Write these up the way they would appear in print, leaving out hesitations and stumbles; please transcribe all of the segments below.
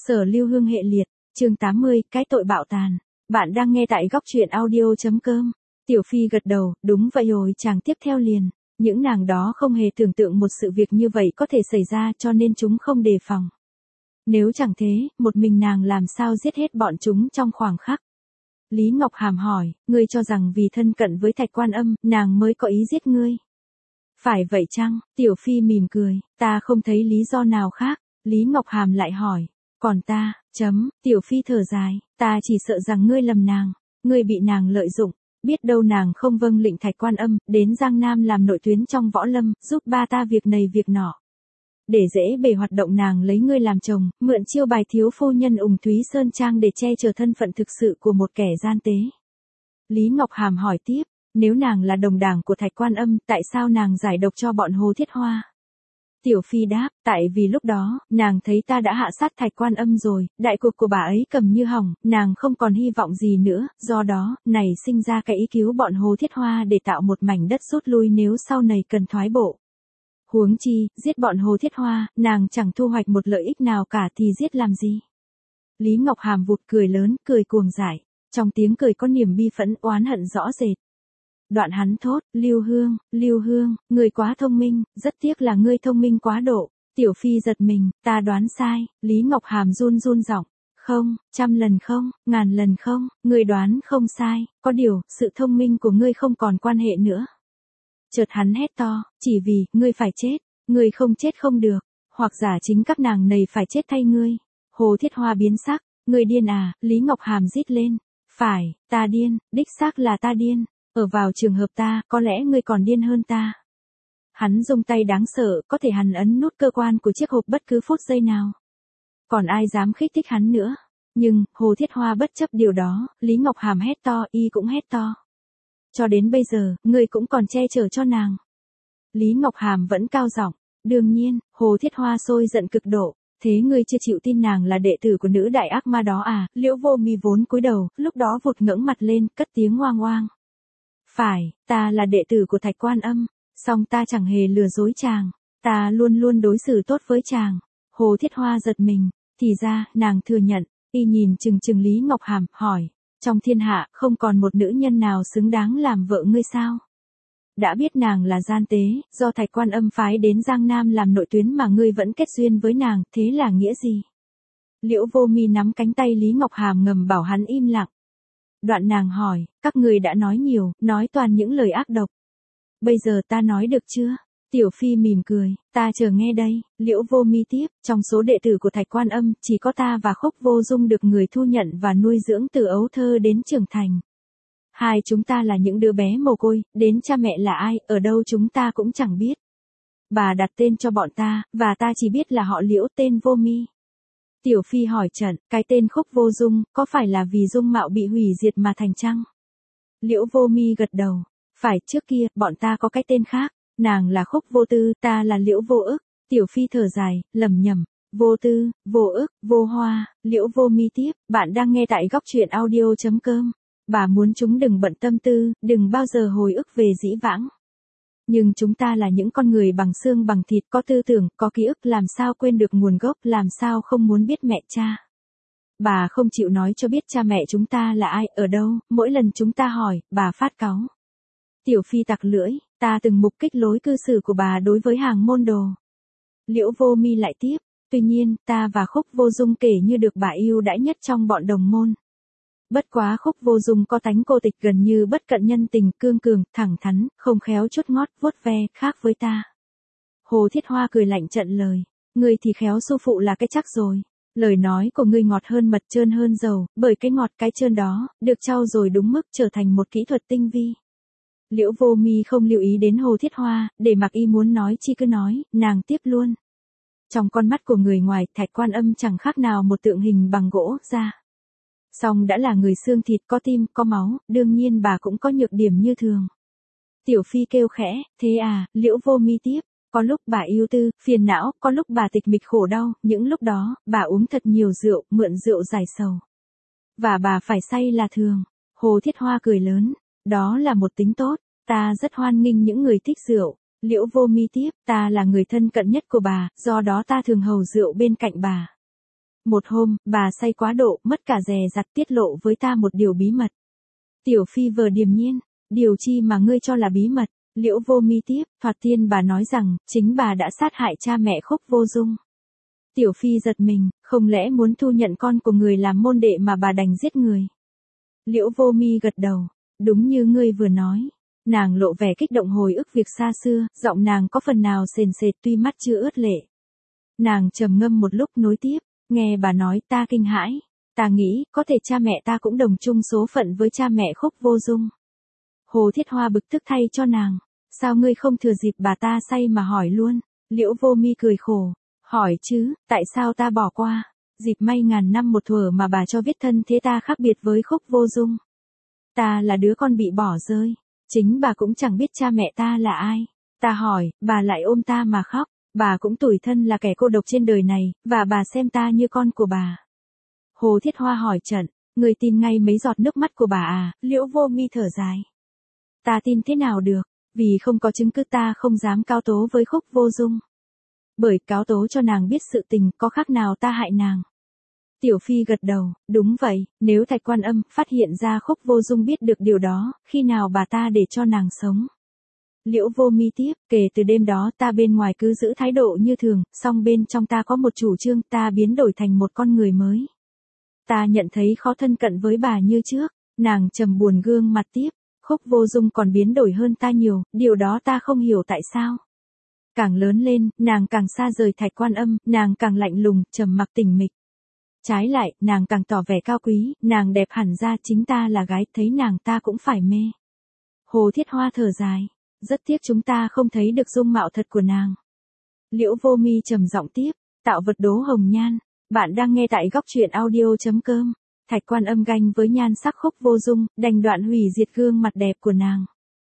Sở Lưu Hương hệ liệt, chương 80, cái tội bạo tàn. Bạn đang nghe tại góc truyện audio.com. Tiểu Phi gật đầu, đúng vậy rồi, chàng tiếp theo liền. Những nàng đó không hề tưởng tượng một sự việc như vậy có thể xảy ra, cho nên chúng không đề phòng. Nếu chẳng thế, một mình nàng làm sao giết hết bọn chúng trong khoảng khắc. Lý Ngọc Hàm hỏi, ngươi cho rằng vì thân cận với Thạch Quan Âm, nàng mới có ý giết ngươi. Phải vậy chăng? Tiểu Phi mỉm cười, ta không thấy lý do nào khác. Lý Ngọc Hàm lại hỏi, còn ta, Tiểu Phi thở dài, ta chỉ sợ rằng ngươi lầm nàng, ngươi bị nàng lợi dụng, biết đâu nàng không vâng lệnh Thạch Quan Âm, đến Giang Nam làm nội tuyến trong võ lâm, giúp ba ta việc này việc nọ. Để dễ bề hoạt động nàng lấy ngươi làm chồng, mượn chiêu bài thiếu phu nhân Ùng Thúy Sơn Trang để che chở thân phận thực sự của một kẻ gian tế. Lý Ngọc Hàm hỏi tiếp, nếu nàng là đồng đảng của Thạch Quan Âm, tại sao nàng giải độc cho bọn Hồ Thiết Hoa? Tiểu Phi đáp, tại vì lúc đó, nàng thấy ta đã hạ sát Thạch Quan Âm rồi, đại cuộc của bà ấy cầm như hỏng, nàng không còn hy vọng gì nữa, do đó, này sinh ra cái ý cứu bọn Hồ Thiết Hoa để tạo một mảnh đất rút lui nếu sau này cần thoái bộ. Huống chi, giết bọn Hồ Thiết Hoa, nàng chẳng thu hoạch một lợi ích nào cả thì giết làm gì? Lý Ngọc Hàm vụt cười lớn, cười cuồng dại, trong tiếng cười có niềm bi phẫn oán hận rõ rệt. Đoạn hắn thốt, Lưu Hương, ngươi quá thông minh, rất tiếc là ngươi thông minh quá độ. Tiểu Phi giật mình, ta đoán sai. Lý Ngọc Hàm run run giọng, không, 100 lần không, 1000 lần không, ngươi đoán không sai, có điều, sự thông minh của ngươi không còn quan hệ nữa. Chợt hắn hét to, chỉ vì, ngươi phải chết, ngươi không chết không được, hoặc giả chính các nàng này phải chết thay ngươi. Hồ Thiết Hoa biến sắc, ngươi điên à? Lý Ngọc Hàm rít lên, phải, ta điên, đích xác là ta điên. Ở vào trường hợp ta, có lẽ ngươi còn điên hơn ta. Hắn dùng tay đáng sợ, có thể hắn ấn nút cơ quan của chiếc hộp bất cứ phút giây nào. Còn ai dám khích thích hắn nữa. Nhưng, Hồ Thiết Hoa bất chấp điều đó, Lý Ngọc Hàm hét to, y cũng hét to. Cho đến bây giờ, ngươi cũng còn che chở cho nàng. Lý Ngọc Hàm vẫn cao giọng, đương nhiên, Hồ Thiết Hoa sôi giận cực độ. Thế ngươi chưa chịu tin nàng là đệ tử của nữ đại ác ma đó à? Liễu Vô Mi vốn cúi đầu, lúc đó vụt ngẩng mặt lên, cất tiếng oang oang. Phải, ta là đệ tử của Thạch Quan Âm, song ta chẳng hề lừa dối chàng, ta luôn luôn đối xử tốt với chàng. Hồ Thiết Hoa giật mình, thì ra, nàng thừa nhận, y nhìn chừng Lý Ngọc Hàm, hỏi, trong thiên hạ, không còn một nữ nhân nào xứng đáng làm vợ ngươi sao? Đã biết nàng là gian tế, do Thạch Quan Âm phái đến Giang Nam làm nội tuyến mà ngươi vẫn kết duyên với nàng, thế là nghĩa gì? Liễu Vô Mi nắm cánh tay Lý Ngọc Hàm ngầm bảo hắn im lặng. Đoạn nàng hỏi, các người đã nói nhiều, nói toàn những lời ác độc. Bây giờ ta nói được chưa? Tiểu Phi mỉm cười, ta chờ nghe đây. Liễu Vô Mi tiếp, trong số đệ tử của Thạch Quan Âm, chỉ có ta và Khúc Vô Dung được người thu nhận và nuôi dưỡng từ ấu thơ đến trưởng thành. Hai chúng ta là những đứa bé mồ côi, đến cha mẹ là ai, ở đâu chúng ta cũng chẳng biết. Bà đặt tên cho bọn ta, và ta chỉ biết là họ Liễu tên Vô Mi. Tiểu Phi hỏi trận, cái tên Khúc Vô Dung, có phải là vì dung mạo bị hủy diệt mà thành chăng? Liễu Vô Mi gật đầu, phải, trước kia, bọn ta có cái tên khác, nàng là Khúc Vô Tư, ta là Liễu Vô Ức. Tiểu Phi thở dài, lẩm nhẩm, Vô Tư, Vô Ức, Vô Hoa. Liễu Vô Mi tiếp, bạn đang nghe tại góc truyện audio.com. Bà muốn chúng đừng bận tâm tư, đừng bao giờ hồi ức về dĩ vãng. Nhưng chúng ta là những con người bằng xương bằng thịt, có tư tưởng, có ký ức, làm sao quên được nguồn gốc, làm sao không muốn biết mẹ cha. Bà không chịu nói cho biết cha mẹ chúng ta là ai, ở đâu, mỗi lần chúng ta hỏi, bà phát cáu. Tiểu Phi tặc lưỡi, ta từng mục kích lối cư xử của bà đối với hàng môn đồ. Liễu Vô Mi lại tiếp, tuy nhiên, ta và Khúc Vô Dung kể như được bà yêu đãi nhất trong bọn đồng môn. Bất quá Khúc Vô Dung có tánh cô tịch gần như bất cận nhân tình, cương cường, thẳng thắn, không khéo chút ngót, vuốt ve, khác với ta. Hồ Thiết Hoa cười lạnh trận lời, ngươi thì khéo su phụ là cái chắc rồi. Lời nói của ngươi ngọt hơn mật, trơn hơn dầu, bởi cái ngọt cái trơn đó, được trau dồi đúng mức trở thành một kỹ thuật tinh vi. Liễu Vô Mi không lưu ý đến Hồ Thiết Hoa, để mặc y muốn nói chi cứ nói, nàng tiếp luôn. Trong con mắt của người ngoài, Thạch Quan Âm chẳng khác nào một tượng hình bằng gỗ, da. Song đã là người xương thịt, có tim, có máu, đương nhiên bà cũng có nhược điểm như thường. Tiểu Phi kêu khẽ, thế à? Liễu Vô Mi tiếp, có lúc bà ưu tư, phiền não, có lúc bà tịch mịch khổ đau, những lúc đó, bà uống thật nhiều rượu, mượn rượu giải sầu. Và bà phải say là thường. Hồ Thiết Hoa cười lớn, đó là một tính tốt, ta rất hoan nghênh những người thích rượu. Liễu Vô Mi tiếp, ta là người thân cận nhất của bà, do đó ta thường hầu rượu bên cạnh bà. Một hôm, bà say quá độ, mất cả dè dặt tiết lộ với ta một điều bí mật. Tiểu Phi vờ điềm nhiên, điều chi mà ngươi cho là bí mật? Liễu Vô Mi tiếp, thoạt tiên bà nói rằng, chính bà đã sát hại cha mẹ Khúc Vô Dung. Tiểu Phi giật mình, không lẽ muốn thu nhận con của người làm môn đệ mà bà đành giết người? Liễu Vô Mi gật đầu, đúng như ngươi vừa nói. Nàng lộ vẻ kích động hồi ức việc xa xưa, giọng nàng có phần nào sền sệt tuy mắt chưa ướt lệ. Nàng trầm ngâm một lúc nối tiếp, nghe bà nói ta kinh hãi, ta nghĩ có thể cha mẹ ta cũng đồng chung số phận với cha mẹ Khúc Vô Dung. Hồ Thiết Hoa bực tức thay cho nàng, sao ngươi không thừa dịp bà ta say mà hỏi luôn? Liễu Vô Mi cười khổ, hỏi chứ, tại sao ta bỏ qua, dịp may ngàn năm một thuở mà bà cho biết thân thế ta khác biệt với Khúc Vô Dung. Ta là đứa con bị bỏ rơi, chính bà cũng chẳng biết cha mẹ ta là ai. Ta hỏi, bà lại ôm ta mà khóc, bà cũng tủi thân là kẻ cô độc trên đời này, và bà xem ta như con của bà. Hồ Thiết Hoa hỏi trận, người tin ngay mấy giọt nước mắt của bà à? Liễu Vô Mi thở dài. Ta tin thế nào được, vì không có chứng cứ ta không dám cáo tố với Khúc Vô Dung. Bởi cáo tố cho nàng biết sự tình có khác nào ta hại nàng. Tiểu Phi gật đầu, đúng vậy, nếu Thạch Quan Âm phát hiện ra Khúc Vô Dung biết được điều đó, khi nào bà ta để cho nàng sống? Liễu Vô Mi tiếp, kể từ đêm đó ta bên ngoài cứ giữ thái độ như thường, song bên trong ta có một chủ trương, ta biến đổi thành một con người mới. Ta nhận thấy khó thân cận với bà như trước. Nàng trầm buồn gương mặt tiếp, Khúc Vô Dung còn biến đổi hơn ta nhiều, điều đó ta không hiểu tại sao. Càng lớn lên, nàng càng xa rời Thạch Quan Âm, nàng càng lạnh lùng, trầm mặc tĩnh mịch. Trái lại, nàng càng tỏ vẻ cao quý, nàng đẹp hẳn ra, chính ta là gái, thấy nàng ta cũng phải mê. Hồ Thiết Hoa thở dài, rất tiếc chúng ta không thấy được dung mạo thật của nàng. Liễu Vô Mi trầm giọng tiếp, tạo vật đố hồng nhan. Bạn đang nghe tại góc truyện audio.com. Thạch Quan Âm ganh với nhan sắc Khúc Vô Dung, đành đoạn hủy diệt gương mặt đẹp của nàng.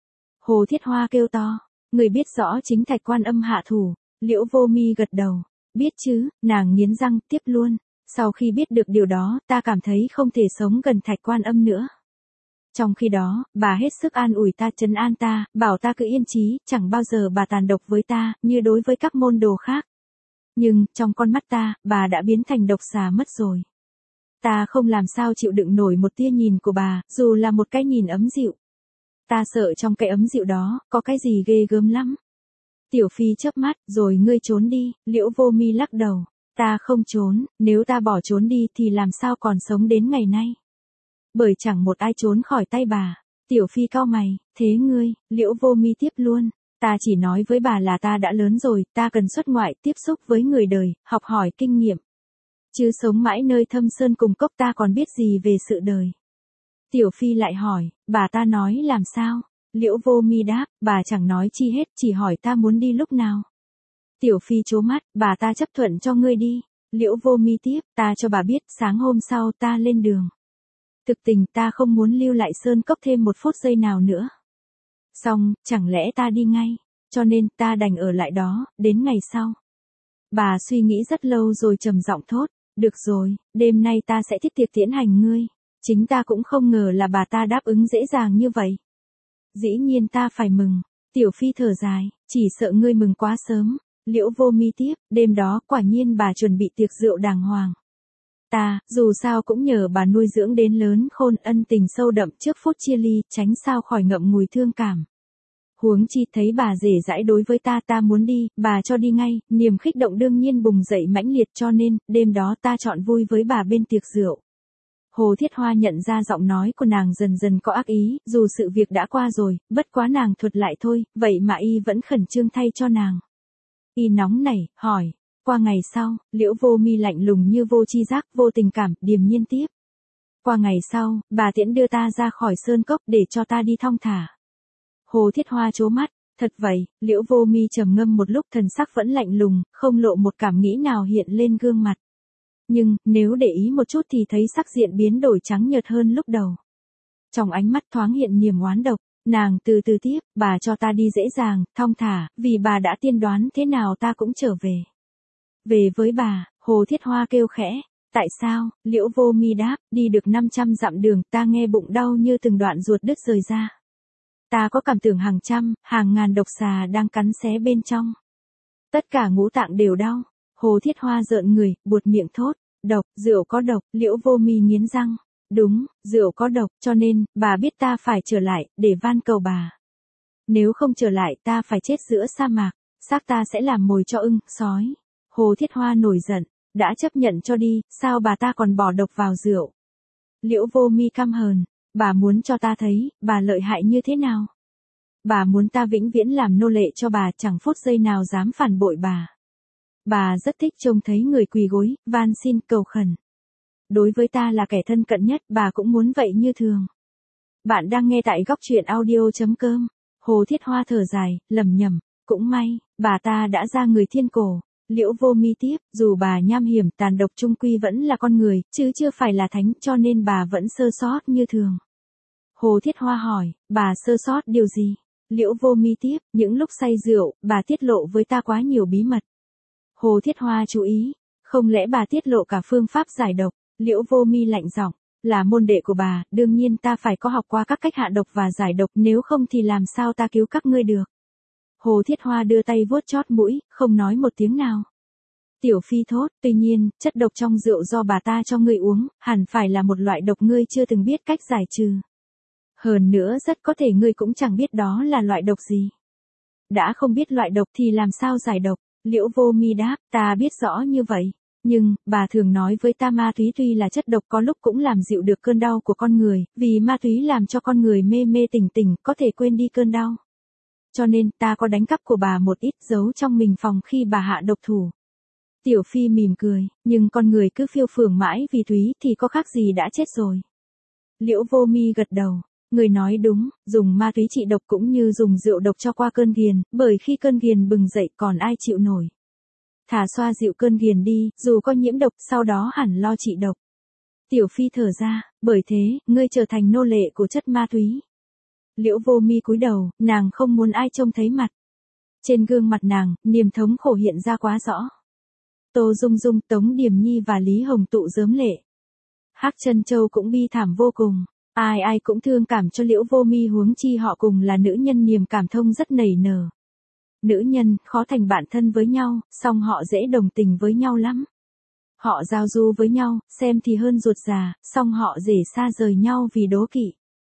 Hồ Thiết Hoa kêu to, người biết rõ chính Thạch Quan Âm hạ thủ. Liễu Vô Mi gật đầu, biết chứ, nàng nghiến răng tiếp luôn. Sau khi biết được điều đó, ta cảm thấy không thể sống gần Thạch Quan Âm nữa. Trong khi đó, bà hết sức an ủi ta, trấn an ta, bảo ta cứ yên chí, chẳng bao giờ bà tàn độc với ta, như đối với các môn đồ khác. Nhưng, trong con mắt ta, bà đã biến thành độc xà mất rồi. Ta không làm sao chịu đựng nổi một tia nhìn của bà, dù là một cái nhìn ấm dịu. Ta sợ trong cái ấm dịu đó, có cái gì ghê gớm lắm. Tiểu Phi chớp mắt, rồi ngươi trốn đi. Liễu Vô Mi lắc đầu. Ta không trốn, nếu ta bỏ trốn đi thì làm sao còn sống đến ngày nay. Bởi chẳng một ai trốn khỏi tay bà. Tiểu Phi cau mày, thế ngươi? Liễu Vô Mi tiếp luôn. Ta chỉ nói với bà là ta đã lớn rồi, ta cần xuất ngoại, tiếp xúc với người đời, học hỏi kinh nghiệm. Chứ sống mãi nơi thâm sơn cùng cốc ta còn biết gì về sự đời. Tiểu Phi lại hỏi, bà ta nói làm sao? Liễu Vô Mi đáp, bà chẳng nói chi hết, chỉ hỏi ta muốn đi lúc nào. Tiểu Phi trố mắt, bà ta chấp thuận cho ngươi đi. Liễu Vô Mi tiếp, ta cho bà biết, sáng hôm sau ta lên đường. Thực tình ta không muốn lưu lại sơn cốc thêm một phút giây nào nữa. Xong, chẳng lẽ ta đi ngay, cho nên ta đành ở lại đó, đến ngày sau. Bà suy nghĩ rất lâu rồi trầm giọng thốt, được rồi, đêm nay ta sẽ thiết tiệc tiễn hành ngươi. Chính ta cũng không ngờ là bà ta đáp ứng dễ dàng như vậy. Dĩ nhiên ta phải mừng. Tiểu Phi thở dài, chỉ sợ ngươi mừng quá sớm. Liễu Vô Mi tiếp, đêm đó quả nhiên bà chuẩn bị tiệc rượu đàng hoàng. Ta, dù sao cũng nhờ bà nuôi dưỡng đến lớn khôn, ân tình sâu đậm trước phút chia ly, tránh sao khỏi ngậm ngùi thương cảm. Huống chi thấy bà rể rãi đối với ta muốn đi, bà cho đi ngay, niềm khích động đương nhiên bùng dậy mãnh liệt, cho nên, đêm đó ta chọn vui với bà bên tiệc rượu. Hồ Thiết Hoa nhận ra giọng nói của nàng dần dần có ác ý, dù sự việc đã qua rồi, bất quá nàng thuật lại thôi, vậy mà y vẫn khẩn trương thay cho nàng. Y nóng nảy, hỏi, qua ngày sau, Liễu Vô Mi lạnh lùng như vô tri giác, vô tình cảm, điềm nhiên tiếp. Qua ngày sau, bà tiễn đưa ta ra khỏi sơn cốc để cho ta đi thong thả. Hồ Thiết Hoa trố mắt, thật vậy, Liễu Vô Mi trầm ngâm một lúc, thần sắc vẫn lạnh lùng, không lộ một cảm nghĩ nào hiện lên gương mặt. Nhưng, nếu để ý một chút thì thấy sắc diện biến đổi trắng nhợt hơn lúc đầu. Trong ánh mắt thoáng hiện niềm oán độc, nàng từ từ tiếp, bà cho ta đi dễ dàng, thong thả, vì bà đã tiên đoán thế nào ta cũng trở về. Về với bà, Hồ Thiết Hoa kêu khẽ, tại sao? Liễu Vô Mi đáp, đi được 500 dặm đường, ta nghe bụng đau như từng đoạn ruột đứt rời ra. Ta có cảm tưởng hàng trăm, hàng ngàn độc xà đang cắn xé bên trong. Tất cả ngũ tạng đều đau. Hồ Thiết Hoa rợn người, buột miệng thốt, Độc, rượu có độc, Liễu Vô Mi nghiến răng. Đúng, rượu có độc, cho nên, bà biết ta phải trở lại, để van cầu bà. Nếu không trở lại ta phải chết giữa sa mạc, xác ta sẽ làm mồi cho ưng, sói. Hồ Thiết Hoa nổi giận, đã chấp nhận cho đi, sao bà ta còn bỏ độc vào rượu. Liễu Vô Mi căm hờn, bà muốn cho ta thấy, bà lợi hại như thế nào. Bà muốn ta vĩnh viễn làm nô lệ cho bà, chẳng phút giây nào dám phản bội bà. Bà rất thích trông thấy người quỳ gối, van xin cầu khẩn. Đối với ta là kẻ thân cận nhất, bà cũng muốn vậy như thường. Bạn đang nghe tại góc truyện audio.com. Hồ Thiết Hoa thở dài, lẩm nhẩm, cũng may, bà ta đã ra người thiên cổ. Liễu Vô Mi tiếp, dù bà nham hiểm tàn độc chung quy vẫn là con người, chứ chưa phải là thánh, cho nên bà vẫn sơ sót như thường. Hồ Thiết Hoa hỏi, bà sơ sót điều gì? Liễu Vô Mi tiếp, những lúc say rượu, bà tiết lộ với ta quá nhiều bí mật. Hồ Thiết Hoa chú ý, không lẽ bà tiết lộ cả phương pháp giải độc? Liễu Vô Mi lạnh giọng, là môn đệ của bà, đương nhiên ta phải có học qua các cách hạ độc và giải độc, nếu không thì làm sao ta cứu các ngươi được. Hồ Thiết Hoa đưa tay vuốt chót mũi, không nói một tiếng nào. Tiểu Phi thốt, tuy nhiên, chất độc trong rượu do bà ta cho ngươi uống, hẳn phải là một loại độc ngươi chưa từng biết cách giải trừ. Hơn nữa rất có thể ngươi cũng chẳng biết đó là loại độc gì. Đã không biết loại độc thì làm sao giải độc? Liễu Vô Mi đáp, ta biết rõ như vậy. Nhưng, bà thường nói với ta ma túy tuy là chất độc có lúc cũng làm dịu được cơn đau của con người, vì ma túy làm cho con người mê mê tỉnh tỉnh, có thể quên đi cơn đau. Cho nên, ta có đánh cắp của bà một ít giấu trong mình phòng khi bà hạ độc thủ. Tiểu Phi mỉm cười, nhưng con người cứ phiêu phường mãi vì túy thì có khác gì đã chết rồi. Liễu Vô Mi gật đầu, người nói đúng, dùng ma túy trị độc cũng như dùng rượu độc cho qua cơn ghiền, bởi khi cơn ghiền bừng dậy còn ai chịu nổi. Thả xoa dịu cơn ghiền đi, dù có nhiễm độc, sau đó hẳn lo trị độc. Tiểu Phi thở ra, bởi thế, ngươi trở thành nô lệ của chất ma túy. Liễu Vô Mi cúi đầu, nàng không muốn ai trông thấy mặt. Trên gương mặt nàng, niềm thống khổ hiện ra quá rõ. Tô Dung Dung, Tống Điềm Nhi và Lý Hồng Tụ rớm lệ. Hắc Trân Châu cũng bi thảm vô cùng. Ai ai cũng thương cảm cho Liễu Vô Mi, huống chi họ cùng là nữ nhân niềm cảm thông rất nảy nở. Nữ nhân, khó thành bạn thân với nhau, song họ dễ đồng tình với nhau lắm. Họ giao du với nhau, xem thì hơn ruột già, song họ dễ xa rời nhau vì đố kỵ.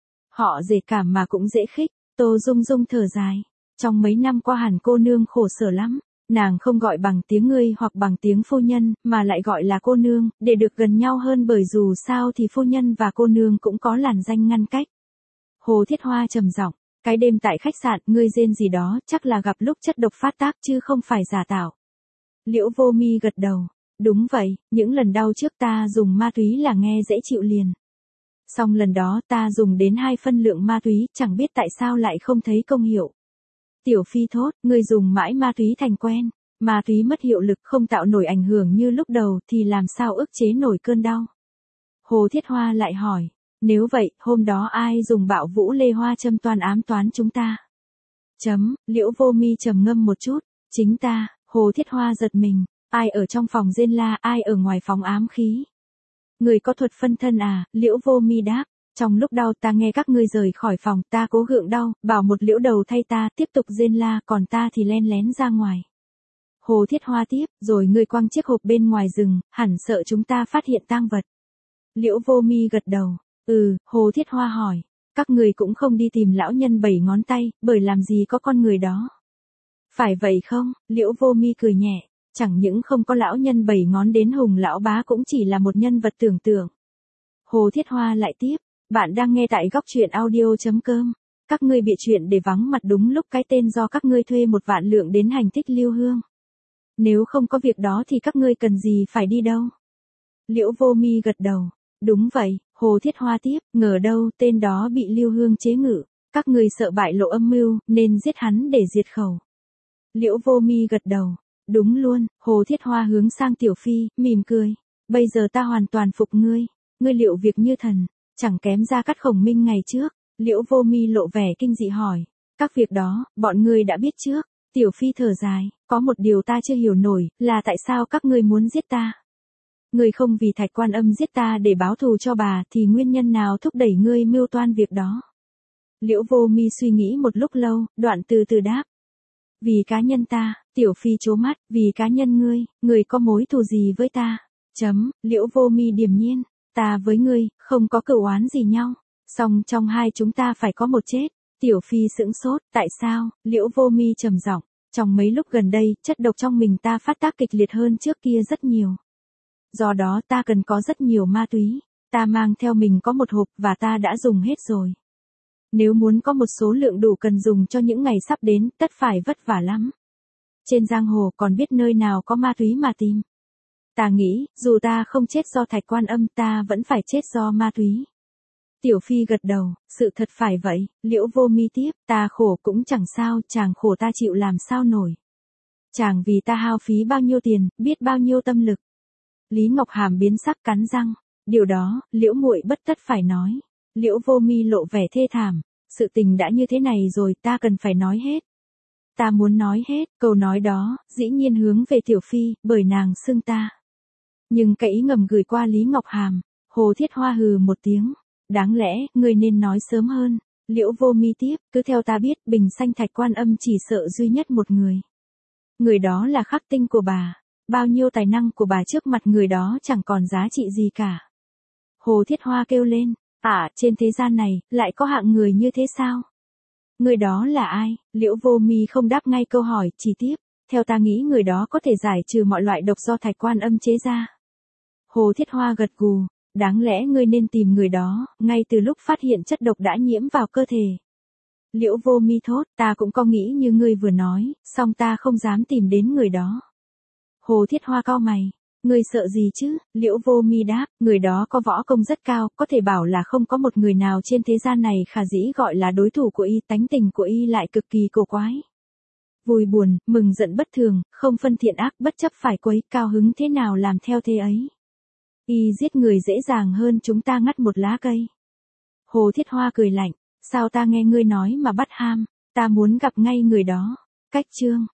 Họ dễ cảm mà cũng dễ khích. Tô Dung Dung thở dài. Trong mấy năm qua hẳn cô nương khổ sở lắm. Nàng không gọi bằng tiếng ngươi hoặc bằng tiếng phu nhân, mà lại gọi là cô nương, để được gần nhau hơn, bởi dù sao thì phu nhân và cô nương cũng có làn danh ngăn cách. Hồ Thiết Hoa trầm giọng, cái đêm tại khách sạn, ngươi rên gì đó, chắc là gặp lúc chất độc phát tác chứ không phải giả tạo. Liễu Vô Mi gật đầu, đúng vậy, những lần đau trước ta dùng ma túy là nghe dễ chịu liền. Song lần đó ta dùng đến 2 phân lượng ma túy, chẳng biết tại sao lại không thấy công hiệu. Tiểu Phi thốt, ngươi dùng mãi ma túy thành quen, ma túy mất hiệu lực không tạo nổi ảnh hưởng như lúc đầu thì làm sao ức chế nổi cơn đau. Hồ Thiết Hoa lại hỏi, nếu vậy, hôm đó ai dùng bạo vũ lê hoa châm toan ám toán chúng ta? Liễu Vô Mi trầm ngâm một chút, chính ta. Hồ Thiết Hoa giật mình, ai ở trong phòng rên la, ai ở ngoài phòng ám khí? Người có thuật phân thân à? Liễu Vô Mi đáp, trong lúc đau ta nghe các ngươi rời khỏi phòng, ta cố gượng đau, bảo một liễu đầu thay ta, tiếp tục rên la, còn ta thì len lén ra ngoài. Hồ Thiết Hoa tiếp, rồi ngươi quăng chiếc hộp bên ngoài rừng, hẳn sợ chúng ta phát hiện tang vật. Liễu Vô Mi gật đầu, Hồ Thiết Hoa hỏi, các người cũng không đi tìm lão nhân 7 ngón tay, bởi làm gì có con người đó. Phải vậy không? Liễu Vô Mi cười nhẹ, chẳng những không có lão nhân 7 ngón, đến Hùng lão bá cũng chỉ là một nhân vật tưởng tượng. Hồ Thiết Hoa lại tiếp, bạn đang nghe tại góc truyện audio.com. Các ngươi bịa chuyện để vắng mặt đúng lúc cái tên do các ngươi thuê 1 vạn lượng đến hành thích Lưu Hương. Nếu không có việc đó thì các ngươi cần gì phải đi đâu? Liễu Vô Mi gật đầu, đúng vậy. Hồ Thiết Hoa tiếp, ngờ đâu tên đó bị Lưu Hương chế ngự, các ngươi sợ bại lộ âm mưu, nên giết hắn để diệt khẩu. Liễu Vô Mi gật đầu, đúng luôn. Hồ Thiết Hoa hướng sang Tiểu Phi, mỉm cười, bây giờ ta hoàn toàn phục ngươi, ngươi liệu việc như thần, chẳng kém Gia Cát Khổng Minh ngày trước. Liễu Vô Mi lộ vẻ kinh dị hỏi, các việc đó, bọn ngươi đã biết trước. Tiểu Phi thở dài, có một điều ta chưa hiểu nổi, là tại sao các ngươi muốn giết ta? Ngươi không vì Thạch Quan Âm giết ta để báo thù cho bà, thì nguyên nhân nào thúc đẩy ngươi mưu toan việc đó? Liễu Vô Mi suy nghĩ một lúc lâu, đoạn từ từ đáp. Vì cá nhân ta. Tiểu Phi trố mắt, vì cá nhân ngươi có mối thù gì với ta? Liễu Vô Mi điềm nhiên, ta với ngươi, không có cửu oán gì nhau, song trong hai chúng ta phải có một chết. Tiểu Phi sững sốt, tại sao? Liễu Vô Mi trầm giọng, trong mấy lúc gần đây, chất độc trong mình ta phát tác kịch liệt hơn trước kia rất nhiều. Do đó ta cần có rất nhiều ma túy, ta mang theo mình có một hộp và ta đã dùng hết rồi. Nếu muốn có một số lượng đủ cần dùng cho những ngày sắp đến, tất phải vất vả lắm. Trên giang hồ còn biết nơi nào có ma túy mà tìm. Ta nghĩ, dù ta không chết do Thạch Quan Âm ta vẫn phải chết do ma túy. Tiểu Phi gật đầu, sự thật phải vậy. Liễu Vô Mi tiếp, ta khổ cũng chẳng sao, chàng khổ ta chịu làm sao nổi. Chàng vì ta hao phí bao nhiêu tiền, biết bao nhiêu tâm lực. Lý Ngọc Hàm biến sắc cắn răng, điều đó, Liễu muội bất tất phải nói. Liễu Vô Mi lộ vẻ thê thảm, sự tình đã như thế này rồi ta cần phải nói hết. Ta muốn nói hết, câu nói đó, dĩ nhiên hướng về Tiểu Phi, bởi nàng xưng ta. Nhưng cái ý ngầm gửi qua Lý Ngọc Hàm, Hồ Thiết Hoa hừ một tiếng. Đáng lẽ, ngươi nên nói sớm hơn. Liễu Vô Mi tiếp, cứ theo ta biết, bình sanh Thạch Quan Âm chỉ sợ duy nhất một người. Người đó là khắc tinh của bà. Bao nhiêu tài năng của bà trước mặt người đó chẳng còn giá trị gì cả. Hồ Thiết Hoa kêu lên, trên thế gian này, lại có hạng người như thế sao? Người đó là ai? Liễu Vô Mi không đáp ngay câu hỏi, chỉ tiếp, theo ta nghĩ người đó có thể giải trừ mọi loại độc do Thạch Quan Âm chế ra. Hồ Thiết Hoa gật gù, đáng lẽ ngươi nên tìm người đó, ngay từ lúc phát hiện chất độc đã nhiễm vào cơ thể. Liễu Vô Mi thốt, ta cũng có nghĩ như ngươi vừa nói, song ta không dám tìm đến người đó. Hồ Thiết Hoa cau mày, ngươi sợ gì chứ? Liễu Vô Mi đáp, người đó có võ công rất cao, có thể bảo là không có một người nào trên thế gian này khả dĩ gọi là đối thủ của y, tánh tình của y lại cực kỳ cổ quái. Vui buồn, mừng giận bất thường, không phân thiện ác, bất chấp phải quấy, cao hứng thế nào làm theo thế ấy. Y giết người dễ dàng hơn chúng ta ngắt một lá cây. Hồ Thiết Hoa cười lạnh, sao ta nghe ngươi nói mà bắt ham, ta muốn gặp ngay người đó. Cách chương